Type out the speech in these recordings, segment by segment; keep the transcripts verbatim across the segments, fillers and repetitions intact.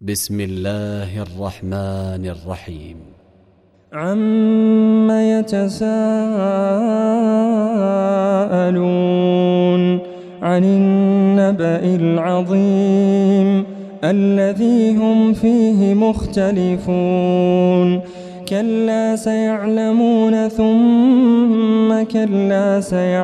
بسم الله الرحمن الرحيم. عم يتساءلون عن النبأ العظيم الذي هم فيه مختلفون كلا سيعلمون ثم كلا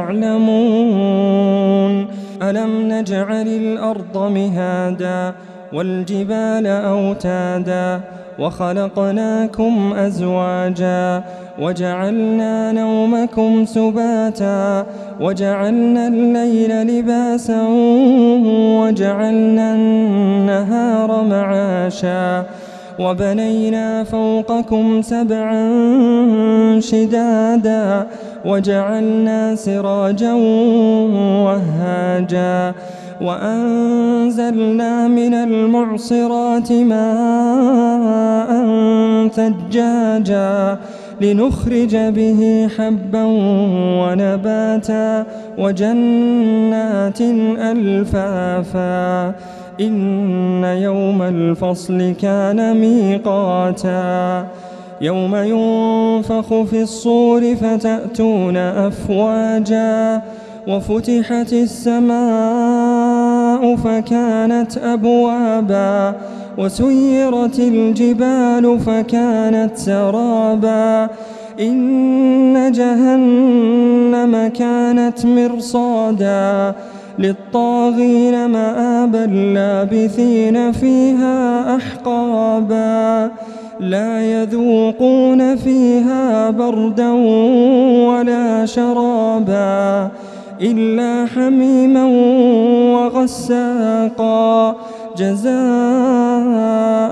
سيعلمون ألم نجعل الأرض مهادا والجبال أوتادا وخلقناكم أزواجا وجعلنا نومكم سباتا وجعلنا الليل لباسا وجعلنا النهار معاشا وبنينا فوقكم سبعا شدادا وجعلنا سراجا وهاجا وأنزلنا من المعصرات ماء ثجاجا لنخرج به حبا ونباتا وجنات ألفافا إن يوم الفصل كان ميقاتا يوم ينفخ في الصور فتأتون أفواجا وفتحت السماء فكانت أبوابا وسيرت الجبال فكانت سرابا إن جهنم كانت مرصادا للطاغين مآبا لابثين فيها أحقابا لا يذوقون فيها بردا ولا شرابا إلا حميما وغساقا جزاء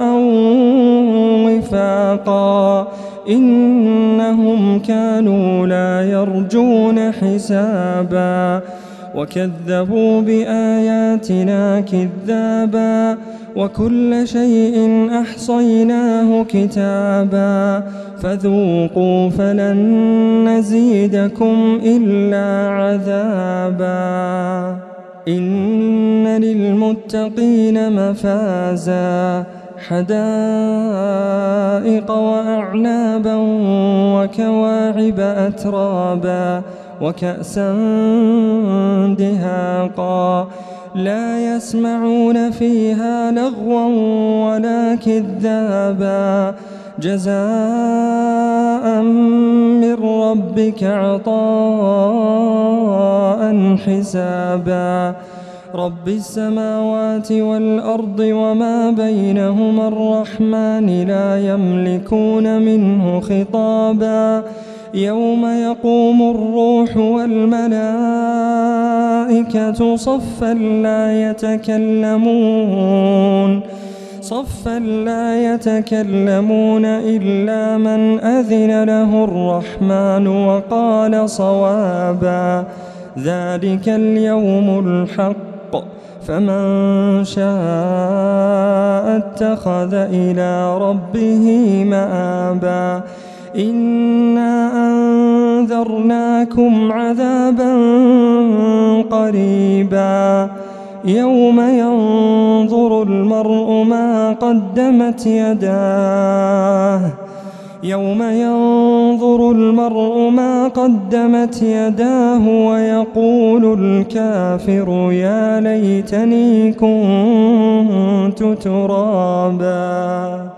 وفاقا إنهم كانوا لا يرجون حسابا وكذبوا بآياتنا كذابا وكل شيء أحصيناه كتابا فذوقوا فلن نزيدكم إلا عذابا إن للمتقين مفازا حدائق وأعنابا وكواعب أترابا وكأسا دهاقا لا يسمعون فيها لغوا ولا كذابا جزاء من ربك عطاء حسابا رب السماوات والأرض وما بينهما الرحمن لا يملكون منه خطابا يوم يقوم الروح والملائكة صفا لا يتكلمون صفا لا يتكلمون إلا من أذن له الرحمن وقال صوابا ذلك اليوم الحق فمن شاء اتخذ إلى ربه مآبا إنا أنذرناكم عذابا قريبا يوم ينظر المرء ما قدمت يداه يوم ينظر المرء ما قدمت يداه ويقول الكافر يا ليتني كنت ترابا.